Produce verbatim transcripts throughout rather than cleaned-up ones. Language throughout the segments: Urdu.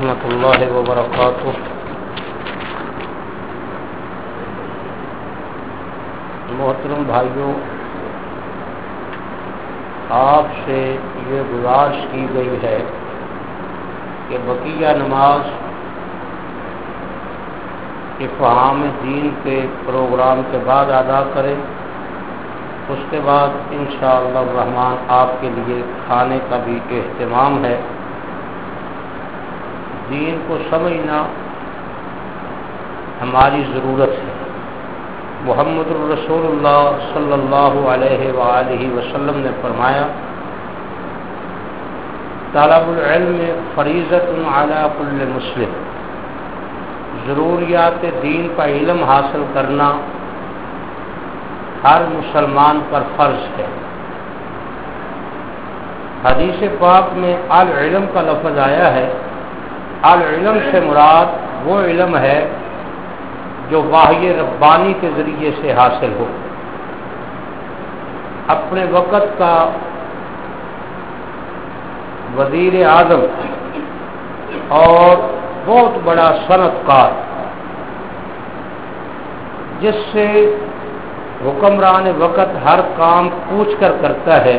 ورحمۃ اللہ وبرکاتہ۔ محترم بھائیوں، آپ سے یہ گزارش کی گئی ہے کہ بقیہ نماز افہام دین کے پروگرام کے بعد ادا کریں، اس کے بعد انشاءاللہ الرحمن آپ کے لیے کھانے کا بھی اہتمام ہے۔ دین کو سمجھنا ہماری ضرورت ہے۔ محمد الرسول اللہ صلی اللہ علیہ وآلہ وسلم نے فرمایا، طلب العلم فریضۃ علی کل مسلم، ضروریات دین کا علم حاصل کرنا ہر مسلمان پر فرض ہے۔ حدیث پاک میں العلم کا لفظ آیا ہے۔ العلم سے مراد وہ علم ہے جو وحی ربانی کے ذریعے سے حاصل ہو۔ اپنے وقت کا وزیر اعظم اور بہت بڑا صنعت کار، جس سے حکمران وقت ہر کام پوچھ کر کرتا ہے،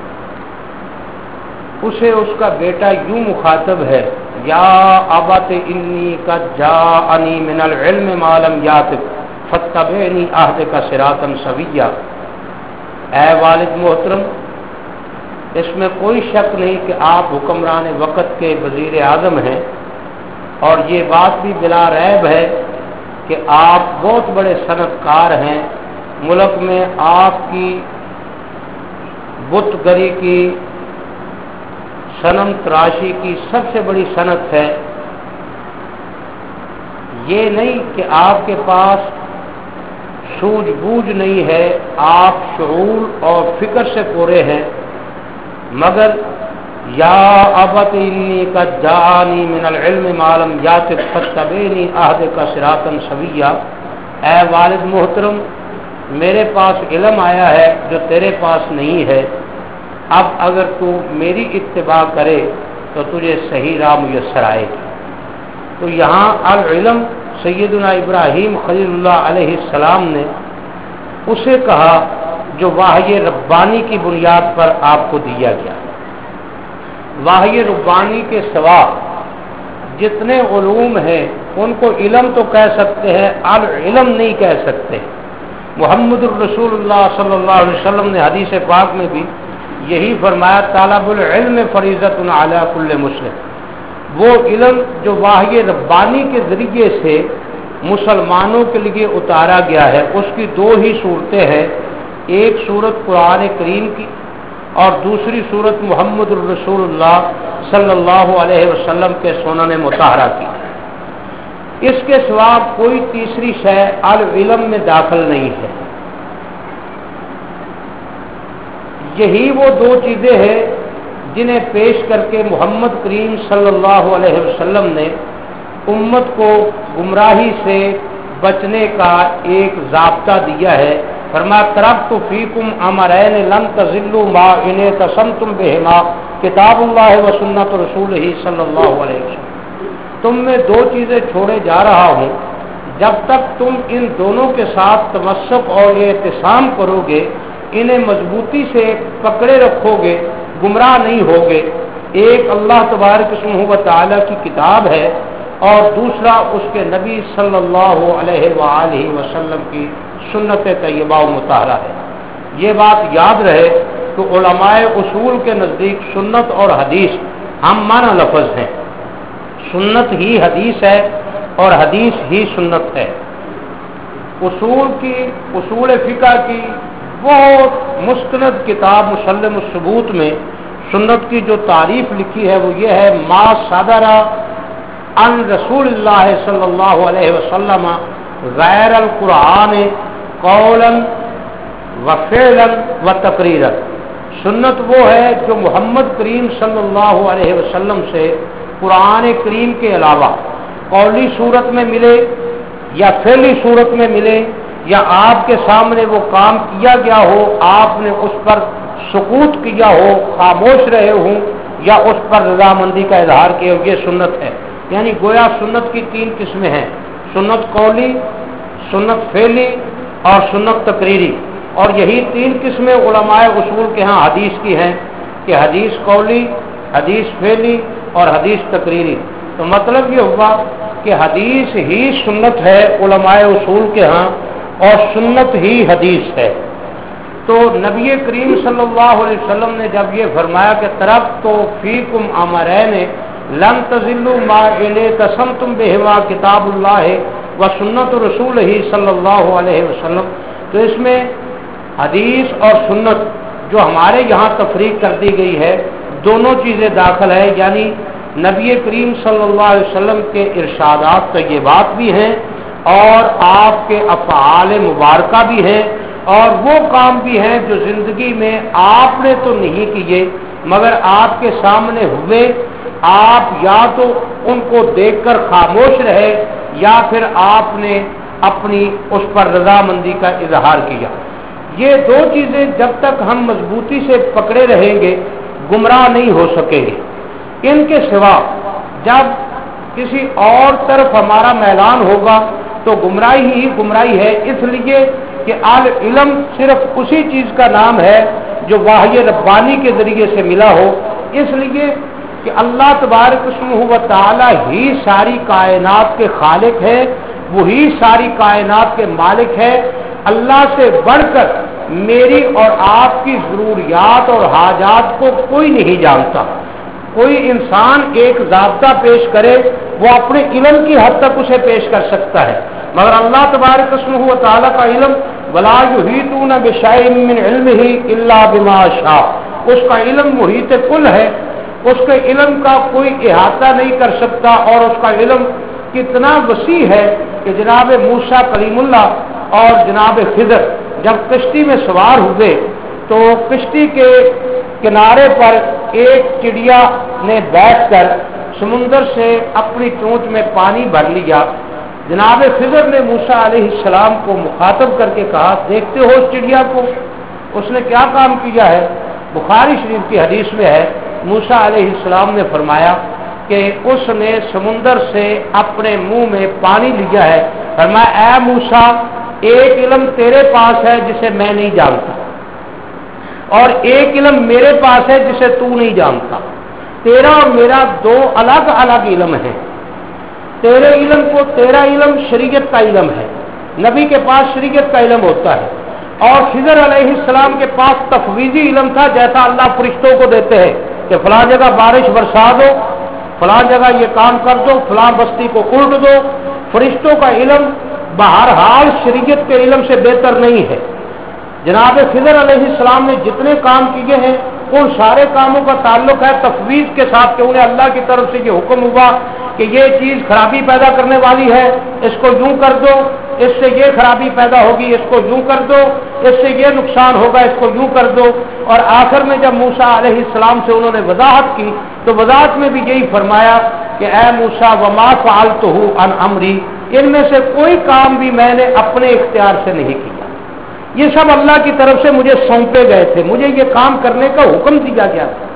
اسے اس کا بیٹا یوں مخاطب ہے، یا ابت انی قد جاءنی من العلم ما لم یاتک فاتبعنی اہدک صراطا سویا۔ اے والد محترم، اس میں کوئی شک نہیں کہ آپ حکمران وقت کے وزیر اعظم ہیں، اور یہ بات بھی بلا ریب ہے کہ آپ بہت بڑے صنعت کار ہیں۔ ملک میں آپ کی بت گری کی، صنم تراشی کی سب سے بڑی صنعت ہے۔ یہ نہیں کہ آپ کے پاس سوجھ بوجھ نہیں ہے، آپ شعور اور فکر سے پورے ہیں، مگر یا ابت انی قد جاءنی من العلم ما لم یاتک فاتبعنی اہدک صراطا سویا۔ اے والد محترم، میرے پاس علم آیا ہے جو تیرے پاس نہیں ہے، اب اگر تو میری اتباع کرے تو تجھے صحیح راہ میسر آئے گی۔ تو یہاں العلم سیدنا ابراہیم خلیل اللہ علیہ السلام نے اسے کہا جو وحی ربانی کی بنیاد پر آپ کو دیا گیا۔ وحی ربانی کے سوا جتنے علوم ہیں ان کو علم تو کہہ سکتے ہیں، العلم نہیں کہہ سکتے۔ محمد الرسول اللہ صلی اللہ علیہ وسلم نے حدیث پاک میں بھی یہی فرمایا، طلب العلم فریضۃ علی کل مسلم، وہ علم جو وحی ربانی کے ذریعے سے مسلمانوں کے لیے اتارا گیا ہے۔ اس کی دو ہی صورتیں ہیں، ایک صورت قرآن کریم کی اور دوسری صورت محمد الرسول اللہ صلی اللہ علیہ وسلم کے سنن مطہرہ کی۔ اس کے سوا کوئی تیسری شے العلم میں داخل نہیں ہے۔ یہی وہ دو چیزیں ہیں جنہیں پیش کر کے محمد کریم صلی اللہ علیہ وسلم نے امت کو گمراہی سے بچنے کا ایک ضابطہ دیا ہے۔ فرمایا، ترکت فیکم امرین لن تضلوا ما ان اعتصمتم بہما کتاب اللہ و سنت رسولہ صلی اللہ علیہ وسلم۔ تم میں دو چیزیں چھوڑے جا رہا ہوں، جب تک تم ان دونوں کے ساتھ تمسک اور اعتصام کرو گے، انہیں مضبوطی سے پکڑے رکھو گے، گمراہ نہیں ہوگے۔ ایک اللہ تبارک و تعالی کی کتاب ہے اور دوسرا اس کے نبی صلی اللہ علیہ وآلہ وسلم کی سنت طیبہ و مطہرہ ہے۔ یہ بات یاد رہے کہ علماء اصول کے نزدیک سنت اور حدیث ہم معنی لفظ ہیں۔ سنت ہی حدیث ہے اور حدیث ہی سنت ہے۔ اصول کی اصول فقہ کی بہت مستند کتاب مسلم الثبوت میں سنت کی جو تعریف لکھی ہے وہ یہ ہے، ما صدر عن رسول اللہ صلی اللہ علیہ وسلم غیر القرآن قولا و فعلا و تقریرا۔ سنت وہ ہے جو محمد کریم صلی اللہ علیہ وسلم سے قرآن کریم کے علاوہ قولی صورت میں ملے یا فعلی صورت میں ملے، یا آپ کے سامنے وہ کام کیا گیا ہو، آپ نے اس پر سکوت کیا ہو، خاموش رہے ہوں، یا اس پر رضامندی کا اظہار کیا ہو، یہ سنت ہے۔ یعنی گویا سنت کی تین قسمیں ہیں، سنت قولی، سنت فعلی اور سنت تقریری، اور یہی تین قسمیں علماء اصول کے ہاں حدیث کی ہیں کہ حدیث قولی، حدیث فعلی اور حدیث تقریری۔ تو مطلب یہ ہوا کہ حدیث ہی سنت ہے علماء اصول کے ہاں اور سنت ہی حدیث ہے۔ تو نبی کریم صلی اللہ علیہ وسلم نے جب یہ فرمایا کہ ترکت فیکم امرین لن تضلوا ما اعتصمتم بہما کتاب اللہ و سنت رسول ہی صلی اللہ علیہ وسلم، تو اس میں حدیث اور سنت جو ہمارے یہاں تفریق کر دی گئی ہے دونوں چیزیں داخل ہے، یعنی نبی کریم صلی اللہ علیہ وسلم کے ارشادات طیبات بھی ہیں اور آپ کے افعال مبارکہ بھی ہیں، اور وہ کام بھی ہیں جو زندگی میں آپ نے تو نہیں کیے مگر آپ کے سامنے ہوئے، آپ یا تو ان کو دیکھ کر خاموش رہے یا پھر آپ نے اپنی اس پر رضامندی کا اظہار کیا۔ یہ دو چیزیں جب تک ہم مضبوطی سے پکڑے رہیں گے گمراہ نہیں ہو سکیں گے۔ ان کے سوا جب کسی اور طرف ہمارا میلان ہوگا تو گمراہی ہی گمراہی ہے، اس لیے کہ آل علم صرف اسی چیز کا نام ہے جو وحی ربانی کے ذریعے سے ملا ہو، اس لیے کہ اللہ تبارک و تعالی ہی ساری کائنات کے خالق ہے، وہی ساری کائنات کے مالک ہے۔ اللہ سے بڑھ کر میری اور آپ کی ضروریات اور حاجات کو کوئی نہیں جانتا۔ کوئی انسان ایک ضابطہ پیش کرے وہ اپنے علم کی حد تک اسے پیش کر سکتا ہے، مگر اللہ تبارک و تعالی کا علم ولا یحیطون بشیء من علمہ الا بما شاء، اس کا علم محیط کل ہے، اس کے علم کا کوئی احاطہ نہیں کر سکتا، اور اس کا علم کتنا وسیع ہے کہ جناب موسیٰ کلیم اللہ اور جناب خضر جب کشتی میں سوار ہوئے تو کشتی کے کنارے پر ایک چڑیا نے بیٹھ کر سمندر سے اپنی چونچ میں پانی بھر لیا۔ جناب خضر نے موسیٰ علیہ السلام کو مخاطب کر کے کہا، دیکھتے ہو اس چڑیا کو، اس نے کیا کام کیا ہے؟ بخاری شریف کی حدیث میں ہے موسیٰ علیہ السلام نے فرمایا کہ اس نے سمندر سے اپنے منہ میں پانی لیا ہے، فرمایا اے موسیٰ ایک علم تیرے پاس ہے جسے میں نہیں جانتا، اور ایک علم میرے پاس ہے جسے تو نہیں جانتا، تیرا اور میرا دو الگ الگ علم ہیں۔ تیرے علم کو تیرا علم شریعت کا علم ہے، نبی کے پاس شریعت کا علم ہوتا ہے، اور خضر علیہ السلام کے پاس تفویضی علم تھا، جیسا اللہ فرشتوں کو دیتے ہیں کہ فلاں جگہ بارش برسا دو، فلاں جگہ یہ کام کر دو، فلاں بستی کو الٹ دو۔ فرشتوں کا علم بہرحال شریعت کے علم سے بہتر نہیں ہے۔ جناب خضر علیہ السلام نے جتنے کام کیے ہیں ان سارے کاموں کا تعلق ہے تفویض کے ساتھ، کہ انہیں اللہ کی طرف سے یہ حکم ہوا کہ یہ چیز خرابی پیدا کرنے والی ہے، اس کو یوں کر دو، اس سے یہ خرابی پیدا ہوگی، اس کو یوں کر دو، اس سے یہ نقصان ہوگا، اس کو یوں کر دو۔ اور آخر میں جب موسیٰ علیہ السلام سے انہوں نے وضاحت کی تو وضاحت میں بھی یہی فرمایا کہ اے موسیٰ وما فعلتہ عن امری، ان میں سے کوئی کام بھی میں نے اپنے اختیار سے نہیں کیا، یہ سب اللہ کی طرف سے مجھے سونپے گئے تھے، مجھے یہ کام کرنے کا حکم دیا گیا تھا۔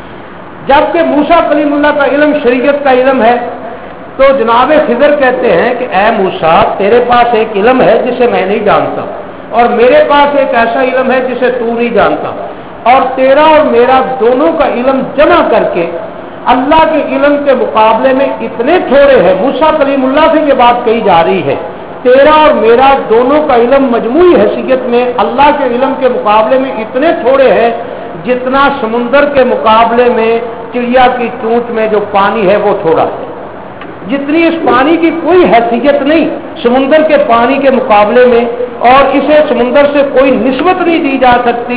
جبکہ موسیٰ کلیم اللہ کا علم شریعت کا علم ہے، تو جناب خضر کہتے ہیں کہ اے موسیٰ تیرے پاس ایک علم ہے جسے میں نہیں جانتا، اور میرے پاس ایک ایسا علم ہے جسے تو نہیں جانتا، اور تیرا اور میرا دونوں کا علم جمع کر کے اللہ کے علم کے مقابلے میں اتنے تھوڑے ہیں۔ موسیٰ کلیم اللہ سے یہ بات کہی جا رہی ہے، تیرا اور میرا دونوں کا علم مجموعی حیثیت میں اللہ کے علم کے مقابلے میں اتنے تھوڑے ہیں جتنا سمندر کے مقابلے میں چڑیا کی چونچ میں جو پانی ہے وہ تھوڑا ہے، جتنی اس پانی کی کوئی حیثیت نہیں سمندر کے پانی کے مقابلے میں، اور اسے سمندر سے کوئی نسبت نہیں دی جا سکتی۔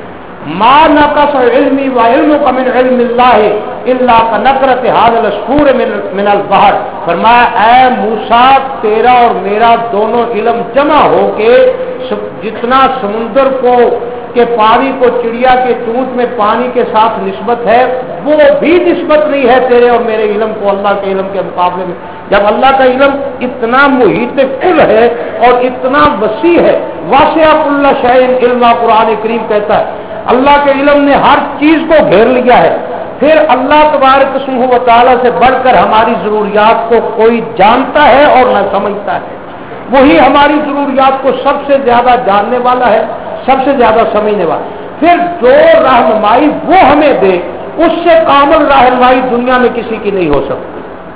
ما نقص علمی و علمک من علم اللہ الا کنقرۃ ھذا العصفور من البحر، فرمایا اے موسیٰ تیرا اور میرا دونوں علم جمع ہو کے جتنا سمندر کو کہ پانی کو چڑیا کے چونچ میں پانی کے ساتھ نسبت ہے وہ بھی نسبت نہیں ہے تیرے اور میرے علم کو اللہ کے علم کے مقابلے میں۔ جب اللہ کا علم اتنا محیط کل ہے اور اتنا وسیع ہے، واسع کل شیء علما قرآن کریم کہتا ہے، اللہ کے علم نے ہر چیز کو گھیر لیا ہے۔ پھر اللہ تبارک و تعالیٰ سے بڑھ کر ہماری ضروریات کو کوئی جانتا ہے اور نہ سمجھتا ہے، وہی ہماری ضروریات کو سب سے زیادہ جاننے والا ہے، سب سے زیادہ سمجھنے والا۔ پھر جو رہنمائی وہ ہمیں دے، اس سے کامل رہنمائی دنیا میں کسی کی نہیں ہو سکتی۔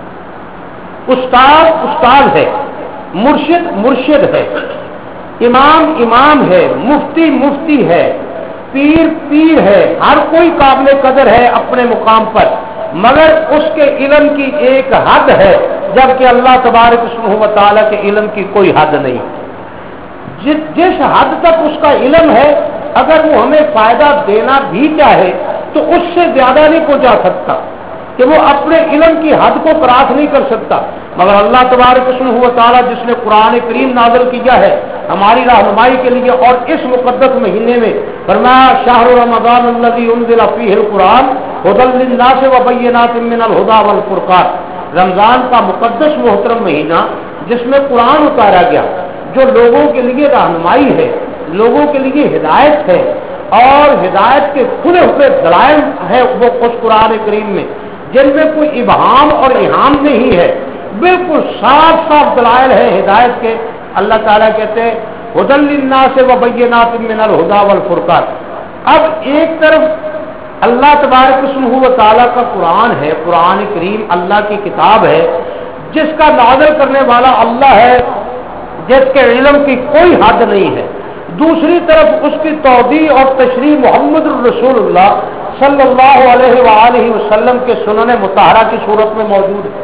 استاد استاد ہے، مرشد مرشد ہے، امام امام ہے، مفتی مفتی ہے، پیر پیر ہے، ہر کوئی قابل قدر ہے اپنے مقام پر، مگر اس کے علم کی ایک حد ہے، جبکہ اللہ تبارک و تعالیٰ کے علم کی کوئی حد نہیں۔ جس جس حد تک اس کا علم ہے، اگر وہ ہمیں فائدہ دینا بھی چاہے تو اس سے زیادہ نہیں پہنچا سکتا، کہ وہ اپنے علم کی حد کو کراس نہیں کر سکتا، مگر اللہ تبارک و تعالیٰ جس نے قرآن کریم نازل کیا ہے ہماری رہنمائی کے لیے، اور اس مقدس مہینے میں فرمایا شہر رمضان الذی انزل فیہ القرآن ھدی للناس وبینات من الھدی والفرقان، رمضان کا مقدس محترم مہینہ جس میں قرآن اتارا گیا، جو لوگوں کے لیے رہنمائی ہے، لوگوں کے لیے ہدایت ہے، اور ہدایت کے کھلے ہوئے دلائل ہے وہ اس قرآن کریم میں، جن میں کوئی ابہام اور اہام نہیں ہے، بالکل صاف صاف دلائل ہے ہدایت کے۔ اللہ تعالیٰ کہتے ہیں ھدی للناس وبینات من الھدی والفرقان۔ اب ایک طرف اللہ تبارک و تعالیٰ کا قرآن ہے، قرآن کریم اللہ کی کتاب ہے، جس کا نازل کرنے والا اللہ ہے، جس کے علم کی کوئی حد نہیں ہے، دوسری طرف اس کی توضیح اور تشریح محمد الرسول اللہ صلی اللہ علیہ وآلہ وسلم کے سنن مطہرہ کی صورت میں موجود ہے،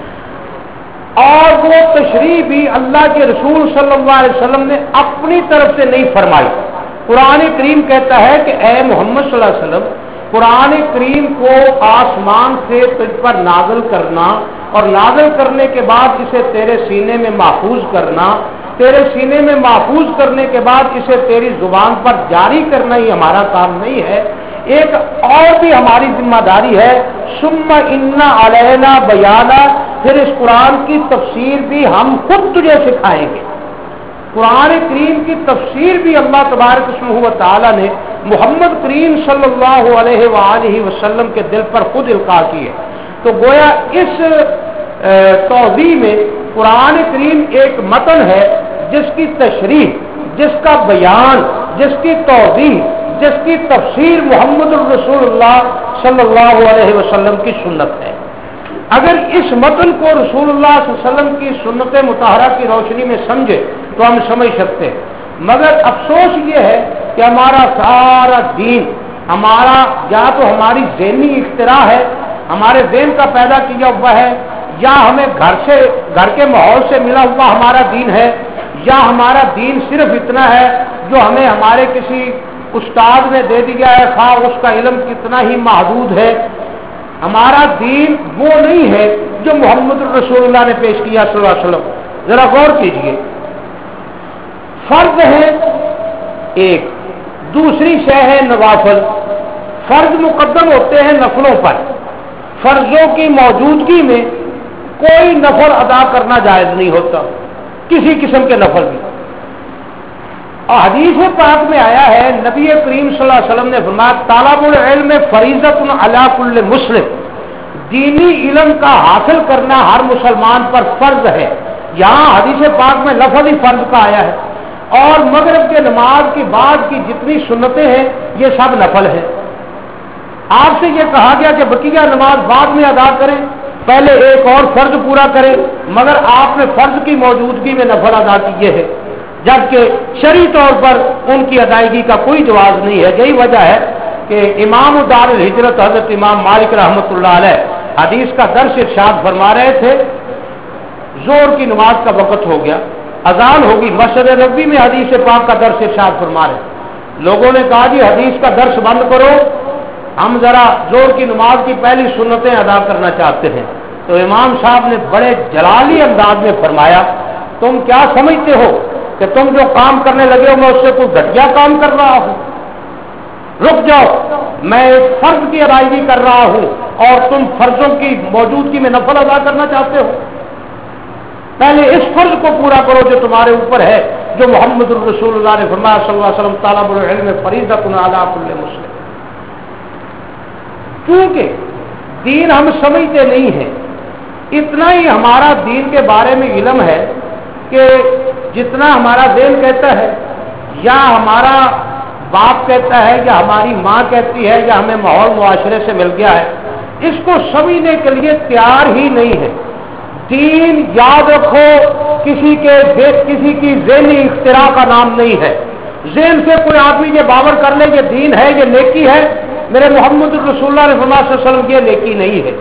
اور وہ تشریح بھی اللہ کے رسول صلی اللہ علیہ وسلم نے اپنی طرف سے نہیں فرمائی۔ قرآن کریم کہتا ہے کہ اے محمد صلی اللہ علیہ وسلم، قرآن کریم کو آسمان سے تجھ پر نازل کرنا اور نازل کرنے کے بعد اسے تیرے سینے میں محفوظ کرنا، تیرے سینے میں محفوظ کرنے کے بعد اسے تیری زبان پر جاری کرنا ہی ہمارا کام نہیں ہے، ایک اور بھی ہماری ذمہ داری ہے، ثم ان علینا بیانا، پھر اس قرآن کی تفسیر بھی ہم خود تجھے سکھائیں گے۔ قرآن کریم کی تفسیر بھی اللہ تبارک و تعالیٰ نے محمد کریم صلی اللہ علیہ وآلہ وسلم کے دل پر خود القاء کی ہے، تو گویا اس توضیح میں قرآن کریم ایک متن ہے جس کی تشریح، جس کا بیان، جس کی توضیح، جس کی تفسیر محمد الرسول اللہ صلی اللہ علیہ وسلم کی سنت ہے۔ اگر اس متن کو رسول اللہ صلی اللہ علیہ وسلم کی سنت مطہرہ کی روشنی میں سمجھے تو ہم سمجھ سکتے ہیں، مگر افسوس یہ ہے کہ ہمارا سارا دین، ہمارا یا تو ہماری ذہنی اختراع ہے، ہمارے ذہن کا پیدا کیا ہوا ہے، یا ہمیں گھر سے گھر کے ماحول سے ملا ہوا ہمارا دین ہے، یا ہمارا دین صرف اتنا ہے جو ہمیں ہمارے کسی استاد نے دے دیا ہے، خواہ اس کا علم کتنا ہی محدود ہے۔ ہمارا دین وہ نہیں ہے جو محمد الرسول اللہ نے پیش کیا صلی اللہ علیہ وسلم۔ ذرا غور کیجئے، فرض ہے ایک، دوسری شے ہے نوافل۔ فرض مقدم ہوتے ہیں نفلوں پر، فرضوں کی موجودگی میں کوئی نفل ادا کرنا جائز نہیں ہوتا، کسی قسم کے نفل بھی۔ اور حدیث پاک میں آیا ہے، نبی کریم صلی اللہ علیہ وسلم نے فرمایا طالب العلم فریضۃ علی کل مسلم، دینی علم کا حاصل کرنا ہر مسلمان پر فرض ہے۔ یہاں حدیث پاک میں لفظ ہی فرض کا آیا ہے، اور مغرب کے نماز کے بعد کی جتنی سنتیں ہیں یہ سب نفل ہیں۔ آپ سے یہ کہا گیا کہ بقیہ نماز بعد میں ادا کریں، پہلے ایک اور فرض پورا کریں، مگر آپ نے فرض کی موجودگی میں نفل ادا کیے ہیں، جبکہ شرعی طور پر ان کی ادائیگی کا کوئی جواز نہیں ہے۔ یہی وجہ ہے کہ امام دار الہجرت حضرت امام مالک رحمۃ اللہ علیہ حدیث کا درس ارشاد فرما رہے تھے، زور کی نماز کا وقت ہو گیا، اذان ہوگی، مسجد نبوی میں حدیث پاک کا درس ارشاد فرما رہے، لوگوں نے کہا جی حدیث کا درس بند کرو، ہم ذرا زور کی نماز کی پہلی سنتیں ادا کرنا چاہتے ہیں۔ تو امام صاحب نے بڑے جلالی انداز میں فرمایا، تم کیا سمجھتے ہو کہ تم جو کام کرنے لگے ہو میں اس سے کوئی گھٹیا کام کر رہا ہوں؟ رک جاؤ، میں ایک فرض کی ادائیگی کر رہا ہوں اور تم فرضوں کی موجودگی میں نفل ادا کرنا چاہتے ہو؟ پہلے اس فرض کو پورا کرو جو تمہارے اوپر ہے، جو محمد الرسول اللہ نے فرمایا صلی اللہ علیہ وسلم طالب العلم فریضۃ علی کل مسلم۔ کیونکہ دین ہم سمجھتے نہیں ہیں. اتنا ہی ہمارا دین کے بارے میں علم ہے کہ جتنا ہمارا ذہن کہتا ہے یا ہمارا باپ کہتا ہے یا ہماری ماں کہتی ہے یا ہمیں ماحول معاشرے سے مل گیا ہے، اس کو سمجھنے کے لیے تیار ہی نہیں ہے. دین یاد رکھو کسی کے کسی کی ذہنی اختراع کا نام نہیں ہے. ذہن سے کوئی آدمی یہ باور کر لے یہ دین ہے، یہ نیکی ہے، میرے محمد رسول اللہ صلی اللہ علیہ وسلم یہ نیکی نہیں ہے.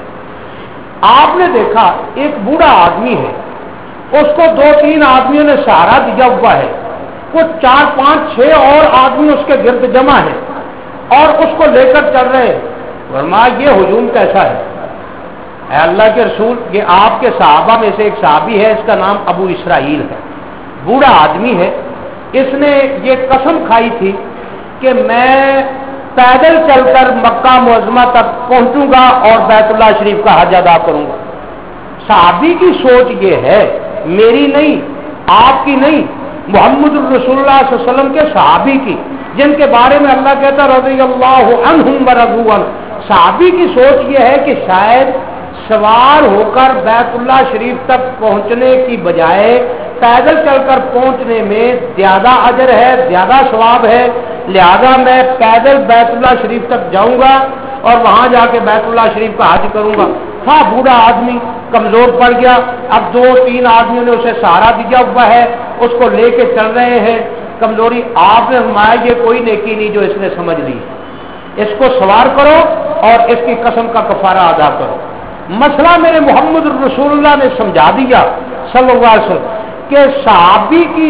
آپ نے دیکھا ایک بوڑھا آدمی ہے، اس کو دو تین آدمیوں نے سہارا دیا ہوا ہے، کچھ چار پانچ چھ اور آدمی اس کے گرد جمع ہیں اور اس کو لے کر چل رہے ہیں. فرمایا یہ ہجوم کیسا ہے؟ اے اللہ کے رسول، یہ آپ کے صحابہ میں سے ایک صحابی ہے، اس کا نام ابو اسرائیل ہے، بوڑھا آدمی ہے. اس نے یہ قسم کھائی تھی کہ میں پیدل چل کر مکہ معظمہ تک پہنچوں گا اور بیت اللہ شریف کا حج ادا کروں گا. صحابی کی سوچ یہ ہے، میری نہیں، آپ کی نہیں، محمد رسول اللہ صلی اللہ علیہ وسلم کے صحابی کی، جن کے بارے میں اللہ کہتا رضی اللہ عنہم ورضوا عنہ. صحابی کی سوچ یہ ہے کہ شاید سوار ہو کر بیت اللہ شریف تک پہنچنے کی بجائے پیدل چل کر پہنچنے میں زیادہ اجر ہے، زیادہ ثواب ہے، لہذا میں پیدل بیت اللہ شریف تک جاؤں گا اور وہاں جا کے بیت اللہ شریف کا حج کروں گا. ہاں بوڑھا آدمی کمزور پڑ گیا، اب دو تین آدمیوں نے اسے سہارا دیا ہوا ہے، اس کو لے کے چل رہے ہیں. کمزوری آپ نے فرمایا یہ کوئی نیکی نہیں جو اس نے سمجھ لی، اس کو سوار کرو اور اس کی قسم کا کفارہ ادا کرو. مسئلہ میرے محمد رسول اللہ نے سمجھا دیا صلی اللہ علیہ وسلم کہ صحابی کی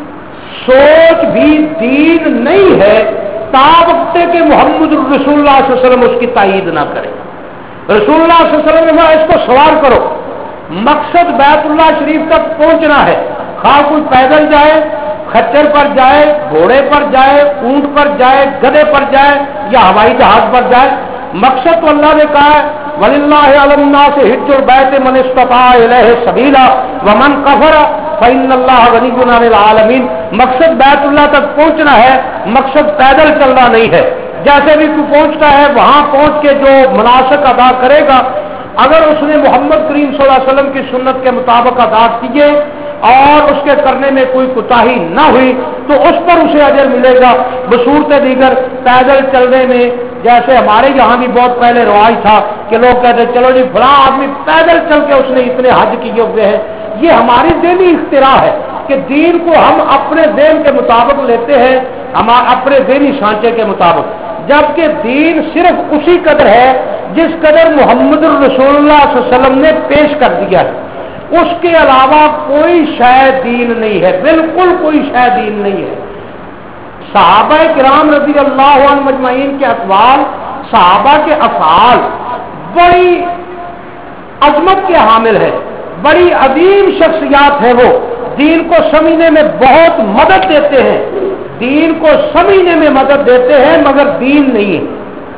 سوچ بھی دین نہیں ہے تابقت کہ محمد رسول اللہ صلی اللہ علیہ وسلم اس کی تائید نہ کرے. رسول اللہ صلی اللہ علیہ وسلم نے اس کو سوار کرو، مقصد بیت اللہ شریف تک پہنچنا ہے، خواہ کوئی پیدل جائے، خچر پر جائے، گھوڑے پر جائے، اونٹ پر جائے، گدھے پر جائے یا ہوائی جہاز پر جائے. مقصد تو اللہ نے کہا ہے وَلِلَّهِ عَلَى النَّاسِ حِجُّ الْبَيْتِ مَنِ اسْتَطَاعَ إِلَيْهِ سَبِيلًا وَمَنْ كَفَرَ فَإِنَّ اللَّهَ غَنِيٌّ عَنِ الْعَالَمِينَ. مقصد بیت اللہ تک پہنچنا ہے، مقصد پیدل چلنا نہیں ہے. جیسے بھی کوئی پہنچتا ہے وہاں پہنچ کے جو مناسک ادا کرے گا، اگر اس نے محمد کریم صلی اللہ علیہ وسلم کی سنت کے مطابق ادا کیے اور اس کے کرنے میں کوئی کوتاہی نہ ہوئی تو اس پر اسے اجر ملے گا. بصورت دیگر پیدل چلنے میں جیسے ہمارے یہاں بھی بہت پہلے رواج تھا کہ لوگ کہتے چلو جی فلاں آدمی پیدل چل کے اس نے اتنے حج کیے ہوئے ہیں. یہ ہماری ذہنی اختراع ہے کہ دین کو ہم اپنے ذہن کے مطابق لیتے ہیں، ہم اپنے ذہنی سانچے کے مطابق، جبکہ دین صرف اسی قدر ہے جس قدر محمد رسول اللہ صلی اللہ علیہ وسلم نے پیش کر دیا ہے. اس کے علاوہ کوئی شے دین نہیں ہے، بالکل کوئی شے دین نہیں ہے. صحابہ کرام رضی اللہ عنہ مجمعین کے اقوال، صحابہ کے افعال بڑی عظمت کے حامل ہے، بڑی عظیم شخصیات ہیں. وہ دین کو سمجھنے میں بہت مدد دیتے ہیں، دین کو سمجھنے میں مدد دیتے ہیں، مگر دین نہیں ہے،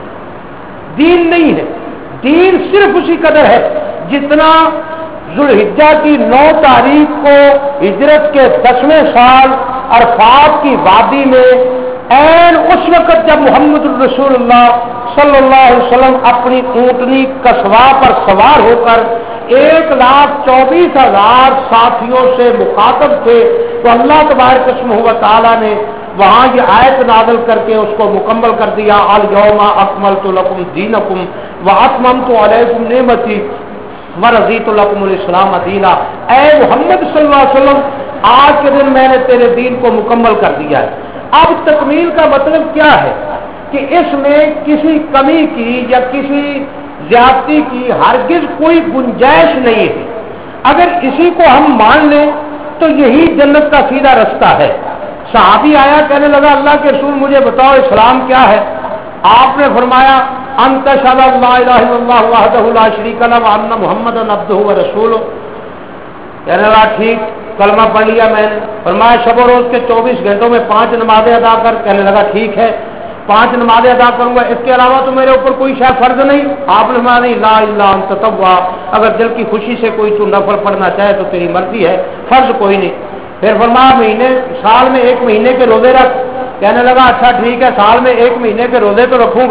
دین نہیں ہے. دین صرف اسی قدر ہے جتنا ذوالحجہ کی نو تاریخ کو ہجرت کے دسویں سال عرفات کی وادی میں عین اس وقت جب محمد رسول اللہ صلی اللہ علیہ وسلم اپنی اونٹنی قصوا پر سوار ہو کر ایک لاکھ چوبیس ہزار ساتھیوں سے مخاطب تھے تو اللہ تبارک اسمہ و تعالیٰ نے وہاں یہ آیت نازل کر کے اس کو مکمل کر دیا الیوم اکملت لکم دینکم واتممت علیکم نعمتی ورضیت لکم الاسلام دینا. اے محمد صلی اللہ علیہ وسلم آج کے دن میں نے تیرے دین کو مکمل کر دیا ہے. اب تکمیل کا مطلب کیا ہے کہ اس میں کسی کمی کی یا کسی زیادتی کی ہرگز کوئی گنجائش نہیں ہے. اگر اسی کو ہم مان لیں تو یہی جنت کا سیدھا رستہ ہے. صحابی آیا کہنے لگا اللہ کے رسول مجھے بتاؤ اسلام کیا ہے؟ آپ نے فرمایا انت شہد لا الہ الا اللہ وحدہ لا شریک لہ وان محمدا عبدہ ورسولہ. کہنے لگا ٹھیک، کلمہ پڑھ لیا میں نے. فرمایا شب و روز کے چوبیس گھنٹوں میں پانچ نمازیں ادا کر. کہنے لگا ٹھیک ہے پانچ نمازیں ادا کروں گا، اس کے علاوہ تو میرے اوپر کوئی شاید فرض نہیں. آپ نے فرمایا نہیں لا الا انت تطوع، اگر دل کی خوشی سے کوئی تو نفل پڑھنا چاہے تو تیری مرضی ہے، فرض کوئی نہیں. پھر فرمایا مہینے سال میں ایک مہینے کے روزے رکھ. کہنے لگا اچھا ٹھیک ہے سال میں ایک مہینے کے روزے تو رکھوں گا.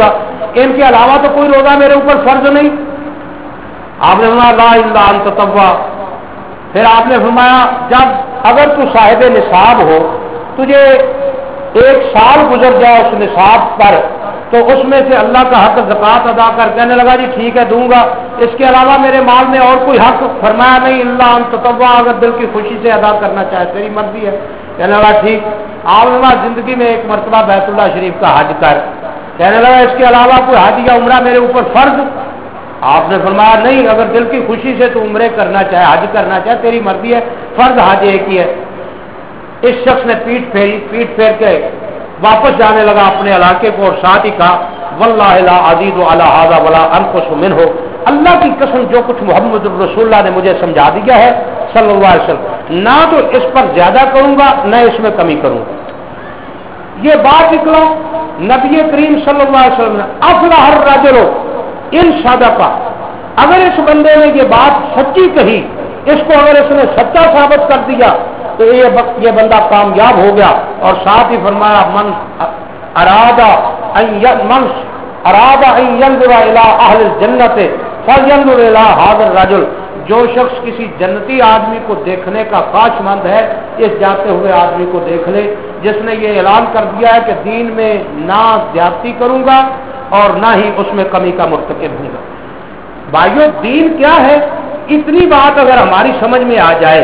ان کے علاوہ تو کوئی روزہ میرے اوپر فرض نہیں. آپ نے فرمایا لا الا ان تطوع. پھر آپ نے فرمایا جب اگر تو صاحب نصاب ہو, تجھے ایک سال گزر جائے اس نصاب پر, تو اس میں سے اللہ کا حق زکوٰۃ ادا کر. کہنے لگا جی ٹھیک ہے دوں گا, اس کے علاوہ میرے مال میں اور کوئی حق؟ فرمایا نہیں, اللہ ان تطوع, اگر دل کی خوشی سے ادا کرنا چاہے تیری مرضی ہے. کہنے لگا ٹھیک. آپ نے زندگی میں ایک مرتبہ بیت اللہ شریف کا حج کر. کہنے لگا اس کے علاوہ کوئی حج یا عمرہ میرے اوپر فرض؟ آپ نے فرمایا نہیں, اگر دل کی خوشی سے تو عمرے کرنا چاہے, حج کرنا چاہے, تیری مرضی ہے, فرض حج ایک ہی ہے. اس شخص نے پیٹ پھیری, پیٹ پھیر کے واپس جانے لگا اپنے علاقے کو, اور ساتھ ہی کہا واللہ لا ازید علی ھذا ولا انقص منہ, اللہ کی قسم جو کچھ محمد رسول اللہ نے مجھے سمجھا دیا ہے صلی اللہ علیہ وسلم, نہ تو اس پر زیادہ کروں گا نہ اس میں کمی کروں گا. یہ بات نکلا نبی کریم صلی اللہ علیہ وسلم نے افلح الرجل ان صدق, اگر اس بندے نے یہ بات سچی کہی, اس کو اگر اس نے سچا ثابت کر دیا تو یہ بندہ کامیاب ہو گیا. اور ساتھ ہی فرمایا من ارادہ من ارادہ ان ينظر الى اهل الجنت فلينظر الى هذا الرجل, جو شخص کسی جنتی آدمی کو دیکھنے کا خواہش مند ہے, اس جاتے ہوئے آدمی کو دیکھ لے جس نے یہ اعلان کر دیا ہے کہ دین میں نہ زیادتی کروں گا اور نہ ہی اس میں کمی کا مرتکب ہوں گا. بھائیو دین کیا ہے, اتنی بات اگر ہماری سمجھ میں آ جائے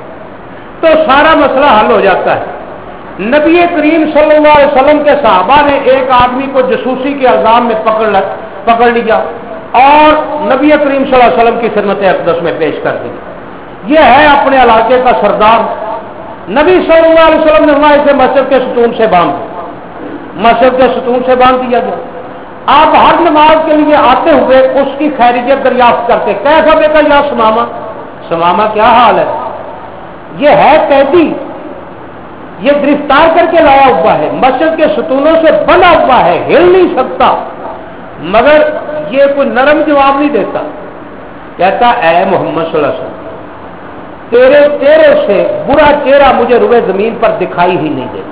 تو سارا مسئلہ حل ہو جاتا ہے. نبی کریم صلی اللہ علیہ وسلم کے صحابہ نے ایک آدمی کو جاسوسی کے الزام میں پکڑ پکڑ لیا اور نبی کریم صلی اللہ علیہ وسلم کی خدمت اقدس میں پیش کر دی. یہ ہے اپنے علاقے کا سردار. نبی صلی اللہ علیہ وسلم نے ہمارے سے مسجد کے ستون سے باندھ مسجد کے ستون سے باندھ دیا گیا. آپ ہر نماز کے لیے آتے ہوئے اس کی خیریت دریافت کرتے. کیسا بیٹا یا سماما, سماما کیا حال ہے؟ یہ ہے قیدی, یہ گرفتار کر کے لایا ہوا ہے, مسجد کے ستونوں سے بنا ہوا ہے, ہل نہیں سکتا. مگر یہ کوئی نرم جواب نہیں دیتا. کہتا اے محمد صلی اللہ علیہ وسلم, تیرے چہرے سے برا چہرہ مجھے روئے زمین پر دکھائی ہی نہیں دیتا.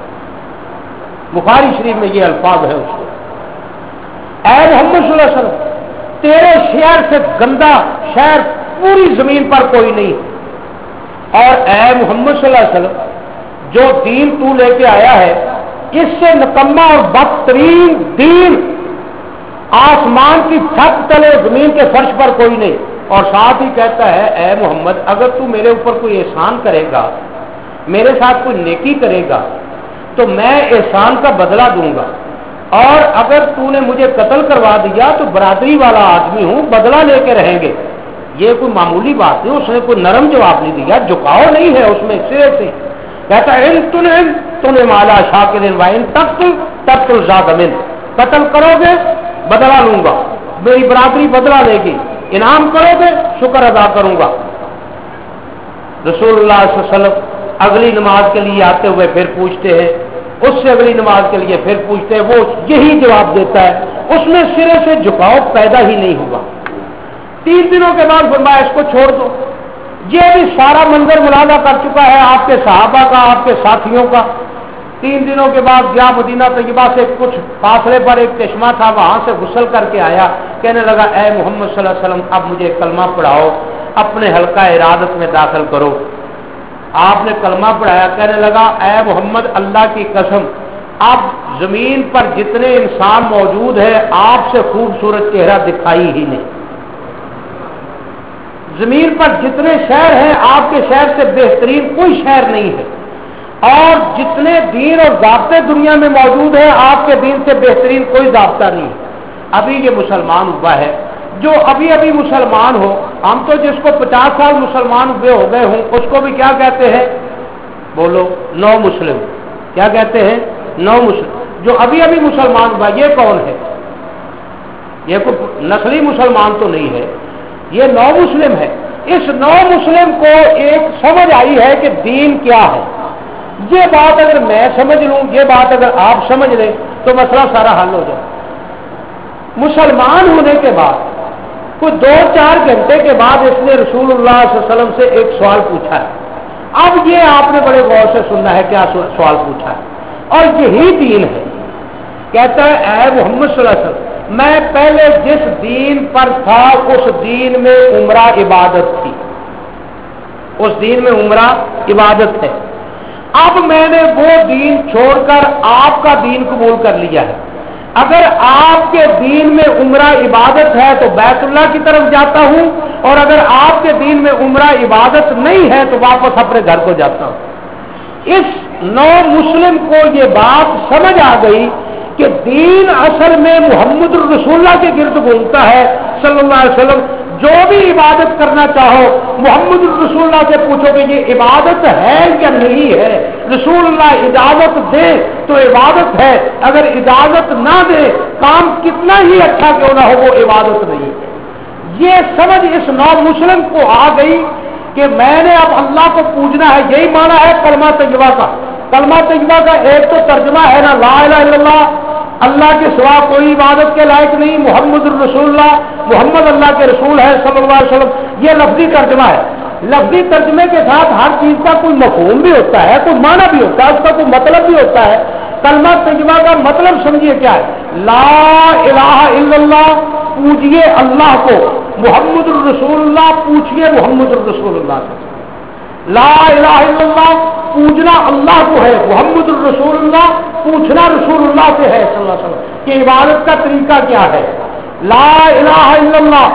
بخاری شریف میں یہ الفاظ ہے اس کے. اے محمد صلی اللہ علیہ وسلم, تیرے شہر سے گندا شہر پوری زمین پر کوئی نہیں. اور اے محمد صلی اللہ علیہ وسلم, جو دین تو لے کے آیا ہے اس سے نکما اور بدترین دین آسمان کی چھت تلے زمین کے فرش پر کوئی نہیں. اور ساتھ ہی کہتا ہے اے محمد, اگر تو میرے اوپر کوئی احسان کرے گا, میرے ساتھ کوئی نیکی کرے گا, تو میں احسان کا بدلہ دوں گا. اور اگر تو نے مجھے قتل کروا دیا تو برادری والا آدمی ہوں, بدلہ لے کے رہیں گے. یہ کوئی معمولی بات نہیں. اس نے کوئی نرم جواب نہیں دیا, جھکاؤ نہیں ہے اس میں سرے سے. کہتا ہے تم مالا شاکر وائن تقتل تقتل ذات من, قتل کرو گے بدلہ لوں گا, میری برادری بدلہ لے گی. انعام کرو گے شکر ادا کروں گا. رسول اللہ صلی اللہ علیہ وسلم اگلی نماز کے لیے آتے ہوئے پھر پوچھتے ہیں, اس سے اگلی نماز کے لیے پھر پوچھتے ہیں, وہ یہی جواب دیتا ہے. اس میں سرے سے جھکاؤ پیدا ہی نہیں ہوا. تین دنوں کے بعد فرمایا اس کو چھوڑ دو. یہ بھی سارا منظر ملاحظہ کر چکا ہے آپ کے صحابہ کا, آپ کے ساتھیوں کا. تین دنوں کے بعد گیا مدینہ طیبہ سے کچھ فاصلے پر ایک چشمہ تھا, وہاں سے غسل کر کے آیا. کہنے لگا اے محمد صلی اللہ علیہ وسلم, اب مجھے کلمہ پڑھاؤ, اپنے حلقہ ارادت میں داخل کرو. آپ نے کلمہ پڑھایا. کہنے لگا اے محمد, اللہ کی قسم, اب زمین پر جتنے انسان موجود ہیں آپ سے خوبصورت چہرہ دکھائی ہی نہیں. زمین پر جتنے شہر ہیں آپ کے شہر سے بہترین کوئی شہر نہیں ہے. اور جتنے دین اور ضابطے دنیا میں موجود ہیں آپ کے دین سے بہترین کوئی ضابطہ نہیں ہے. ابھی یہ مسلمان ہوا ہے, جو ابھی ابھی مسلمان ہو, ہم تو جس کو پچاس سال مسلمان ہوئے ہو گئے ہوں اس کو بھی کیا کہتے ہیں, بولو, نو مسلم. کیا کہتے ہیں, نو مسلم. جو ابھی ابھی مسلمان ہوا یہ کون ہے؟ یہ کوئی نسلی مسلمان تو نہیں ہے, یہ نو مسلم ہے. اس نو مسلم کو ایک سمجھ آئی ہے کہ دین کیا ہے. یہ بات اگر میں سمجھ لوں, یہ بات اگر آپ سمجھ لیں تو مسئلہ سارا حل ہو جائے. مسلمان ہونے کے بعد کوئی دو چار گھنٹے کے بعد اس نے رسول اللہ صلی اللہ علیہ وسلم سے ایک سوال پوچھا ہے. اب یہ آپ نے بڑے غور سے سننا ہے کیا سوال پوچھا ہے, اور یہی دین ہے. کہتا ہے اے محمد صلی اللہ علیہ وسلم, میں پہلے جس دین پر تھا اس دین میں عمرہ عبادت تھی، اس دین میں عمرہ عبادت ہے، اب میں نے وہ دین چھوڑ کر آپ کا دین قبول کر لیا ہے، اگر آپ کے دین میں عمرہ عبادت ہے تو بیت اللہ کی طرف جاتا ہوں، اور اگر آپ کے دین میں عمرہ عبادت نہیں ہے تو واپس اپنے گھر کو جاتا ہوں۔ اس نو مسلم کو یہ بات سمجھ آ گئی کہ دین اصل میں محمد الرسول اللہ کے گرد گھومتا ہے صلی اللہ علیہ وسلم۔ جو بھی عبادت کرنا چاہو محمد الرسول اللہ سے پوچھو کہ یہ عبادت ہے یا نہیں ہے، رسول اللہ اجازت دے تو عبادت ہے، اگر اجازت نہ دے کام کتنا ہی اچھا کیوں نہ ہو وہ عبادت نہیں ہے۔ یہ سمجھ اس نو مسلم کو آ گئی کہ میں نے اب اللہ کو پوجنا ہے، یہی مانا ہے کلمہ طیبہ کا۔ کلمہ طیبہ کا ایک تو ترجمہ ہے نا لا الہ الا اللہ، اللہ کے سوا کوئی عبادت کے لائق نہیں، محمد الرسول اللہ، محمد اللہ کے رسول ہے صلی اللہ علیہ وسلم، یہ لفظی ترجمہ ہے۔ لفظی ترجمے کے ساتھ ہر چیز کا کوئی مفہوم بھی ہوتا ہے، کوئی معنی بھی ہوتا ہے، اس کا کوئی مطلب بھی ہوتا ہے۔ کلمہ طیبہ کا مطلب سمجھیے کیا ہے، لا الہ الا اللہ، پوجیے اللہ کو، محمد الرسول اللہ، پوچھیے محمد الرسول اللہ سے۔ لا الہ الا اللہ پوجنا اللہ کو ہے، محمد الرسول اللہ پوچھنا رسول اللہ سے ہے صلی اللہ علیہ وسلم کہ عبادت کا طریقہ کیا ہے۔ لا الہ الا اللہ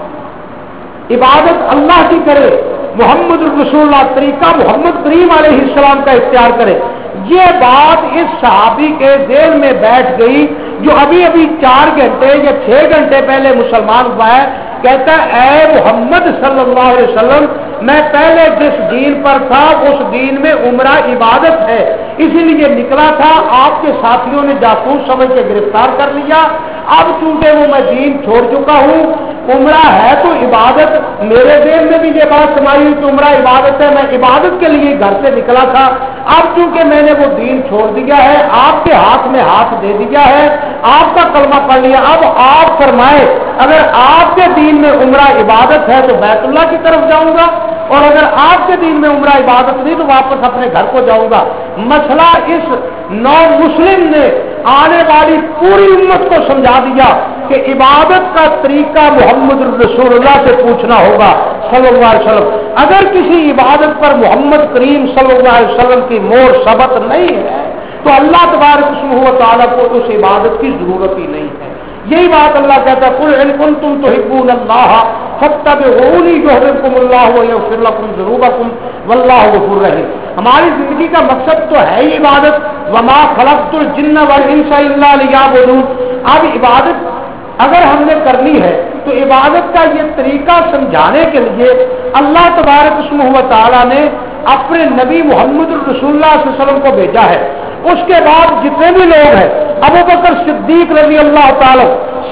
عبادت اللہ کی کرے، محمد الرسول اللہ طریقہ محمد کریم علیہ السلام کا اختیار کرے۔ یہ بات اس صحابی کے ذہن میں بیٹھ گئی جو ابھی ابھی چار گھنٹے یا چھ گھنٹے پہلے مسلمان ہوا ہے، کہتا ہے اے محمد صلی اللہ علیہ وسلم میں پہلے جس دین پر تھا اس دین میں عمرہ عبادت ہے، اسی لیے نکلا تھا، آپ کے ساتھیوں نے جاسوس سمجھ کے گرفتار کر لیا، اب چونکہ وہ میں دین چھوڑ چکا ہوں، عمرہ ہے تو عبادت، میرے ذہن میں بھی یہ بات سمائی ہوئی کہ عمرہ عبادت ہے، میں عبادت کے لیے گھر سے نکلا تھا، اب چونکہ میں نے وہ دین چھوڑ دیا ہے، آپ کے ہاتھ میں ہاتھ دے دیا ہے، آپ کا کلمہ پڑھ لیا، اب آپ فرمائے اگر آپ کے دین میں عمرہ عبادت ہے تو بیت اللہ کی طرف جاؤں گا، اور اگر آپ کے دین میں عمرہ عبادت نہیں تو واپس اپنے گھر کو جاؤں گا۔ مسئلہ اس نو مسلم نے آنے والی پوری امت کو سمجھا دیا کہ عبادت کا طریقہ محمد الرسول اللہ سے پوچھنا ہوگا صلی اللہ علیہ وسلم۔ اگر کسی عبادت پر محمد کریم صلی اللہ علیہ وسلم کی مہر ثبت نہیں ہے تو اللہ تبارک و تعالیٰ کو اس عبادت کی ضرورت ہی نہیں ہے۔ یہی بات اللہ کہتا ہے قل ان کنتم تحبون اللہ فاتبعونی یحببکم اللہ ویغفر لکم ذنوبکم واللہ غفور رحیم۔ ہماری زندگی کا مقصد تو ہے ہی عبادت، وما خلقت الجن والانس الا لیعبدون۔ اب عبادت اگر ہم نے کرنی ہے تو عبادت کا یہ طریقہ سمجھانے کے لیے اللہ تبارک و تعالیٰ نے اپنے نبی محمد الرسول اللہ صلی اللہ علیہ وسلم کو بھیجا ہے۔ اس کے بعد جتنے بھی لوگ ہیں، ابو بکر صدیق رضی اللہ تعالی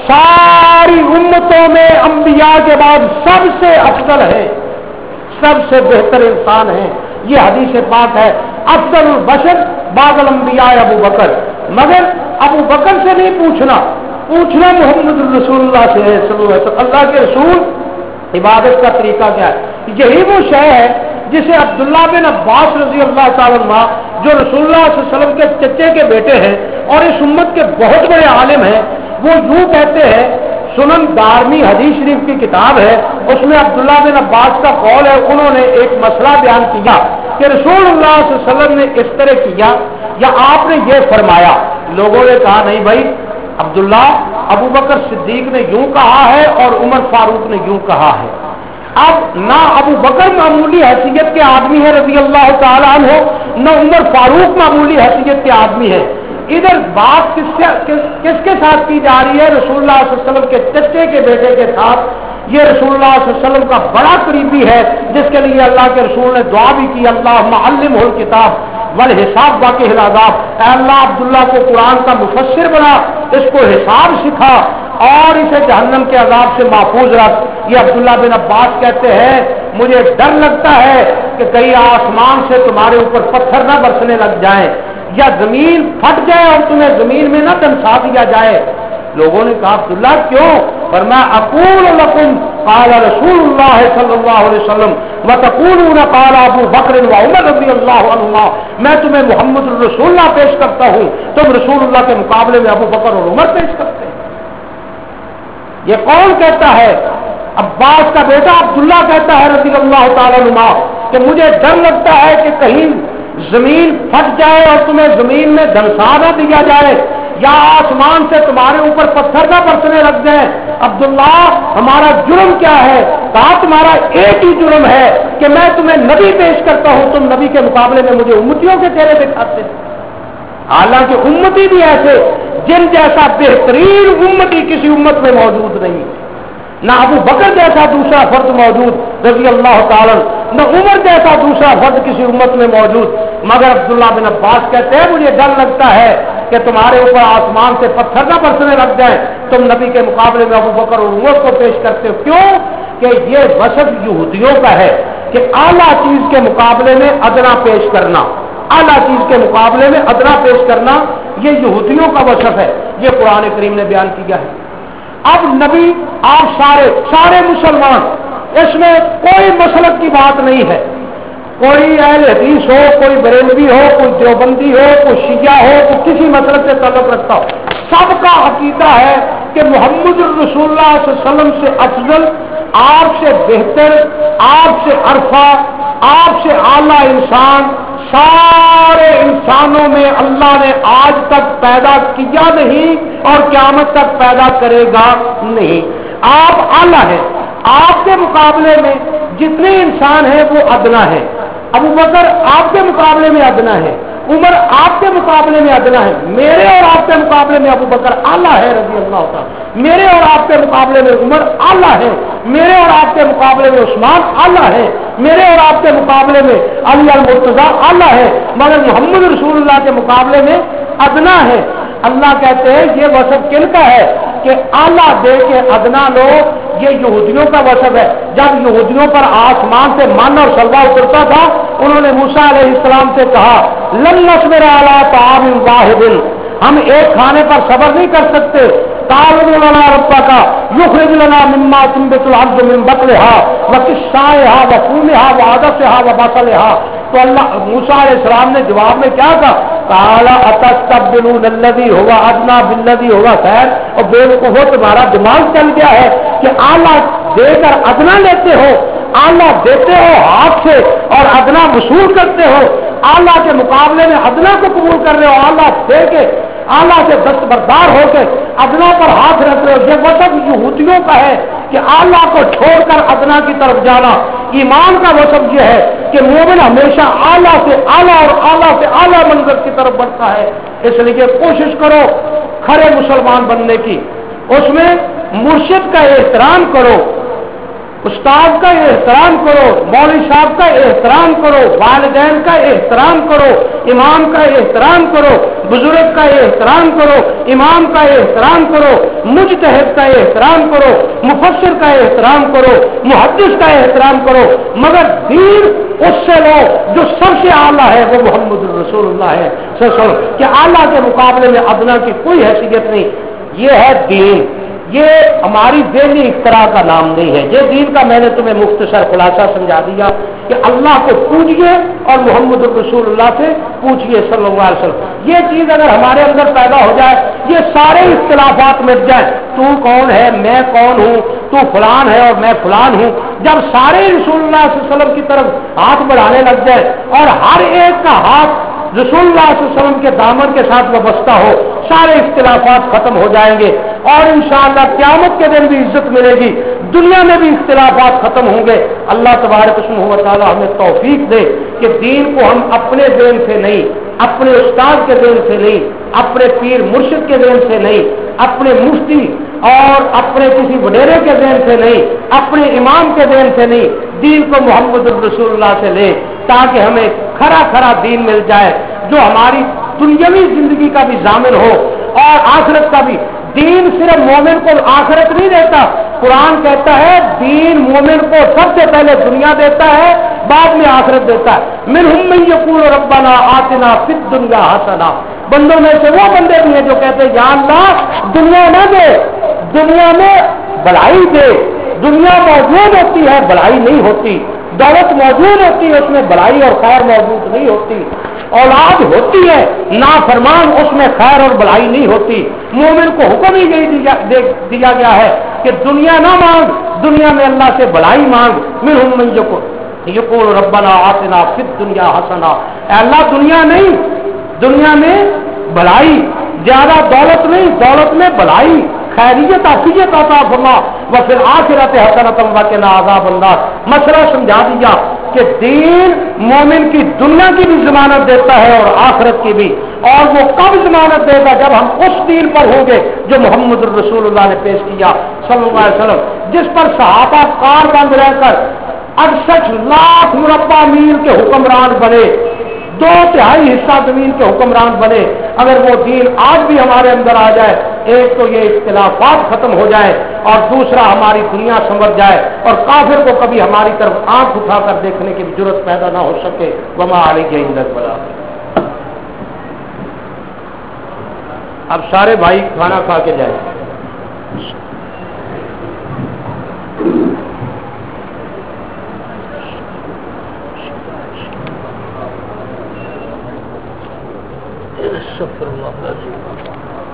ساری امتوں میں انبیاء کے بعد سب سے افضل ہے، سب سے بہتر انسان ہیں، یہ حدیث پاک ہے، افضل البشر بعد الانبیاء ابو بکر۔ مگر ابو بکر سے نہیں پوچھنا، پوچھنا محمد الرسول اللہ سے ہے صلی اللہ علیہ وسلم۔ اللہ کے رسول عبادت کا طریقہ کیا ہے؟ یہی وہ شے ہے جسے عبداللہ بن عباس رضی اللہ تعالیٰ عنہ جو رسول اللہ صلی اللہ علیہ وسلم کے چچے کے بیٹے ہیں اور اس امت کے بہت بڑے عالم ہیں، وہ یوں کہتے ہیں، سنن دارمی حدیث شریف کی کتاب ہے، اس میں عبداللہ بن عباس کا قول ہے، انہوں نے ایک مسئلہ بیان کیا کہ رسول اللہ صلی اللہ علیہ وسلم نے اس طرح کیا یا آپ نے یہ فرمایا۔ لوگوں نے کہا نہیں بھائی، عبداللہ ابو بکر صدیق نے یوں کہا ہے اور عمر فاروق نے یوں کہا ہے۔ اب نہ ابو بکر معمولی حیثیت کے آدمی ہے رضی اللہ تعالیٰ عنہ، نہ عمر فاروق معمولی حیثیت کے آدمی ہے۔ ادھر بات کس سے کس, کس کے ساتھ کی جا رہی ہے؟ رسول اللہ صلی اللہ علیہ وسلم کے چچے کے بیٹے کے ساتھ۔ یہ رسول اللہ صلی اللہ علیہ وسلم کا بڑا قریبی ہے جس کے لیے اللہ کے رسول نے دعا بھی کی، اللہم علمہ الکتاب والحساب باقی العذاب، اے اللہ عبداللہ کو قرآن کا مفسر بنا، اس کو حساب سکھا اور اسے جہنم کے عذاب سے محفوظ رکھ۔ یہ عبداللہ بن عباس کہتے ہیں مجھے ڈر لگتا ہے کہ کہیں آسمان سے تمہارے اوپر پتھر نہ برسنے لگ جائیں یا زمین پھٹ جائے اور تمہیں زمین میں نہ دنسا دیا جائے۔ لوگوں نے کہا عبداللہ کیوں؟ فرمایا اقول لکم قال رسول اللہ صلی اللہ علیہ وسلم وتقولون قال ابو بکر وعمر رضی اللہ عنہما، میں تمہیں محمد الرسول اللہ پیش کرتا ہوں، تم رسول اللہ کے مقابلے میں ابو بکر اور عمر پیش کرتے ہیں۔ یہ کون کہتا ہے؟ عباس کا بیٹا عبداللہ کہتا ہے رضی اللہ تعالیٰ عنہ کہ مجھے ڈر لگتا ہے کہ کہیں زمین پھٹ جائے اور تمہیں زمین میں دھنسا نہ دیا جائے یا آسمان سے تمہارے اوپر پتھر نہ برسنے لگ جائے۔ عبداللہ ہمارا جرم کیا ہے؟ کہا تمہارا ایک ہی جرم ہے کہ میں تمہیں نبی پیش کرتا ہوں، تم نبی کے مقابلے میں مجھے امتیوں کے چہرے دکھاتے۔ حالانکہ امتی بھی ایسے جن جیسا بہترین امتی کسی امت میں موجود نہیں، نہ ابو بکر جیسا دوسرا فرد موجود رضی اللہ تعالی، نہ عمر جیسا دوسرا فرد کسی امت میں موجود، مگر عبداللہ بن عباس کہتے ہیں مجھے ڈر لگتا ہے کہ تمہارے اوپر آسمان سے پتھر نہ برسنے لگ جائیں، تم نبی کے مقابلے میں ابو بکر اور عمر کو پیش کرتے ہو۔ کیوں؟ کہ یہ وصف یہودیوں کا ہے کہ اعلیٰ چیز کے مقابلے میں ادنا پیش کرنا، اعلیٰ چیز کے مقابلے میں ادنا پیش کرنا یہ یہودیوں کا وصف ہے، یہ قرآن کریم نے بیان کیا ہے۔ اب نبی آپ سارے سارے مسلمان، اس میں کوئی مسلک کی بات نہیں ہے، کوئی اہل حدیث ہو، کوئی بریلوی ہو، کوئی دیوبندی ہو، کوئی شیعہ ہو، کوئی کسی مسلک سے تعلق رکھتا ہو، سب کا عقیدہ ہے کہ محمد الرسول اللہ صلی اللہ علیہ وسلم سے افضل، آپ سے بہتر، آپ سے عرفہ، آپ سے اعلیٰ انسان سارے انسانوں میں اللہ نے آج تک پیدا کیا نہیں اور قیامت تک پیدا کرے گا نہیں۔ آپ اعلیٰ ہیں، آپ کے مقابلے میں جتنے انسان ہیں وہ ادنا ہے۔ ابو بکر آپ کے مقابلے میں ادنا ہے، عمر آپ کے مقابلے میں ادنا ہے، میرے اور آپ کے مقابلے میں ابو بکر اعلیٰ ہے رضی اللہ تعالیٰ، میرے اور آپ کے مقابلے میں عمر اعلیٰ ہے، میرے اور آپ کے مقابلے میں عثمان اعلیٰ ہے، میرے اور آپ کے مقابلے میں علی المرتضیٰ اعلیٰ ہے، مگر محمد رسول اللہ کے مقابلے میں ادنا ہے۔ اللہ کہتے ہیں یہ وصف کن کا ہے کہ اعلیٰ دے کے ادنا لو، یہ یہودیوں کا وصف ہے۔ جب یہودیوں پر آسمان سے من اور سلوہ اترتا تھا، انہوں نے موسیٰ علیہ السلام سے کہا لن نصبر علی طعام واحد، ہم ایک کھانے پر صبر نہیں کر سکتے، تعالوا لنا ربک یخرج لنا مما تنبت الارض من بقلها وقثائها وفومها وعدسها وبصلها۔ تو اللہ موسیٰ علیہ السلام نے جواب میں کیا کہا؟ قال اتستبدلون الذی هو ادنی بالذی هو خیر۔ اور بیوقوفو تمہارا دماغ چل گیا ہے کہ اعلیٰ دے کر ادنا لیتے ہو، اعلیٰ دیتے ہو ہاتھ سے اور ادنا وصول کرتے ہو، اعلیٰ کے مقابلے میں ادنا کو قبول کر رہے ہو، اعلیٰ دے کے اعلیٰ سے دستبردار ہو کے ادنا پر ہاتھ رکھ رہے ہو۔ یہ وصف یہودیوں کا ہے کہ اعلیٰ کو چھوڑ کر ادنا کی طرف جانا۔ ایمان کا وصف یہ ہے کہ مومن ہمیشہ اعلیٰ سے اعلیٰ اور اعلیٰ سے اعلیٰ منظر کی طرف بڑھتا ہے۔ اس لیے کوشش کرو کھڑے مسلمان بننے کی، اس میں مرشد کا احترام کرو، استاد کا احترام کرو، مولوی صاحب کا احترام کرو، والدین کا احترام کرو، امام کا احترام کرو، بزرگ کا احترام کرو، امام کا احترام کرو، مجتہد کا احترام کرو، مفسر کا احترام کرو، محدث کا احترام کرو، مگر دین اس سے لو جو سب سے اعلیٰ ہے، وہ محمد رسول اللہ ہے صلی اللہ علیہ وسلم، کہ اعلیٰ کے مقابلے میں ادنا کی کوئی حیثیت نہیں۔ یہ ہے دین، یہ ہماری ذہنی اختراع کا نام نہیں ہے۔ یہ دین کا میں نے تمہیں مختصر خلاصہ سمجھا دیا کہ اللہ کو پوجیے اور محمد الرسول اللہ سے پوچھیے صلی اللہ علیہ وسلم۔ یہ چیز اگر ہمارے اندر پیدا ہو جائے، یہ سارے اختلافات مٹ جائیں، تو کون ہے، میں کون ہوں، تو فلان ہے اور میں فلان ہوں، جب سارے رسول اللہ صلی اللہ علیہ وسلم کی طرف ہاتھ بڑھانے لگ جائے اور ہر ایک کا ہاتھ رسول اللہ صلی اللہ علیہ وسلم کے دامن کے ساتھ وابستہ ہو، سارے اختلافات ختم ہو جائیں گے اور انشاءاللہ قیامت کے دن بھی عزت ملے گی، دنیا میں بھی اختلافات ختم ہوں گے۔ اللہ تبارک و تعالی ہمیں توفیق دے کہ دین کو ہم اپنے ذہن سے نہیں، اپنے استاد کے ذہن سے نہیں، اپنے پیر مرشد کے ذہن سے نہیں، اپنے مفتی اور اپنے کسی وڈیرے کے ذہن سے نہیں، اپنے امام کے ذہن سے نہیں، دین کو محمد الرسول اللہ سے لیں تاکہ ہمیں کھرا کھرا دین مل جائے جو ہماری دنیاوی زندگی کا بھی ضامن ہو اور آخرت کا بھی۔ دین صرف مومن کو آخرت نہیں دیتا، قرآن کہتا ہے دین مومن کو سب سے پہلے دنیا دیتا ہے، بعد میں آخرت دیتا ہے۔ منہم من یقول ربنا آتنا فی الدنیا حسنہ، بندوں میں سے وہ بندے بھی ہیں جو کہتے ہیں یا اللہ دنیا نہ دے، دنیا میں بڑائی دے۔ دنیا موجود ہوتی ہے بڑائی نہیں ہوتی، دولت موجود ہوتی ہے اس میں بڑائی اور خیر موجود نہیں ہوتی، اولاد ہوتی ہے نافرمان اس میں خیر اور بڑائی نہیں ہوتی۔ مومن کو حکم ہی یہی دیا گیا ہے کہ دنیا نہ مانگ، دنیا میں اللہ سے بھلائی مانگ. منہم من یقول ربنا آتنا فی الدنیا حسنہ، اے اللہ دنیا نہیں، دنیا میں بھلائی، زیادہ دولت نہیں، دولت میں بھلائی، خیریت عافیت عطا فرما. وفی الآخرۃ حسنۃ وقنا عذاب النار. مسئلہ سمجھا دیا کہ دین مومن کی دنیا کی بھی ضمانت دیتا ہے اور آخرت کی بھی. اور وہ کب ضمانت دے گا؟ جب ہم اس دین پر ہوں گے جو محمد الرسول اللہ نے پیش کیا صلی اللہ علیہ وسلم، جس پر صحابہ کار بند رہ کر اڑسٹھ لاکھ مربع میل کے حکمران بنے، دو تہائی حصہ زمین کے حکمران بنے. اگر وہ دین آج بھی ہمارے اندر آ جائے، ایک تو یہ اختلافات ختم ہو جائے اور دوسرا ہماری دنیا سمجھ جائے اور کافر کو کبھی ہماری طرف آنکھ اٹھا کر دیکھنے کی ضرورت پیدا نہ ہو سکے. وما علیہ الا البلاغ. اب سارے بھائی کھانا کھا کے جائیں. استغفر اللہ.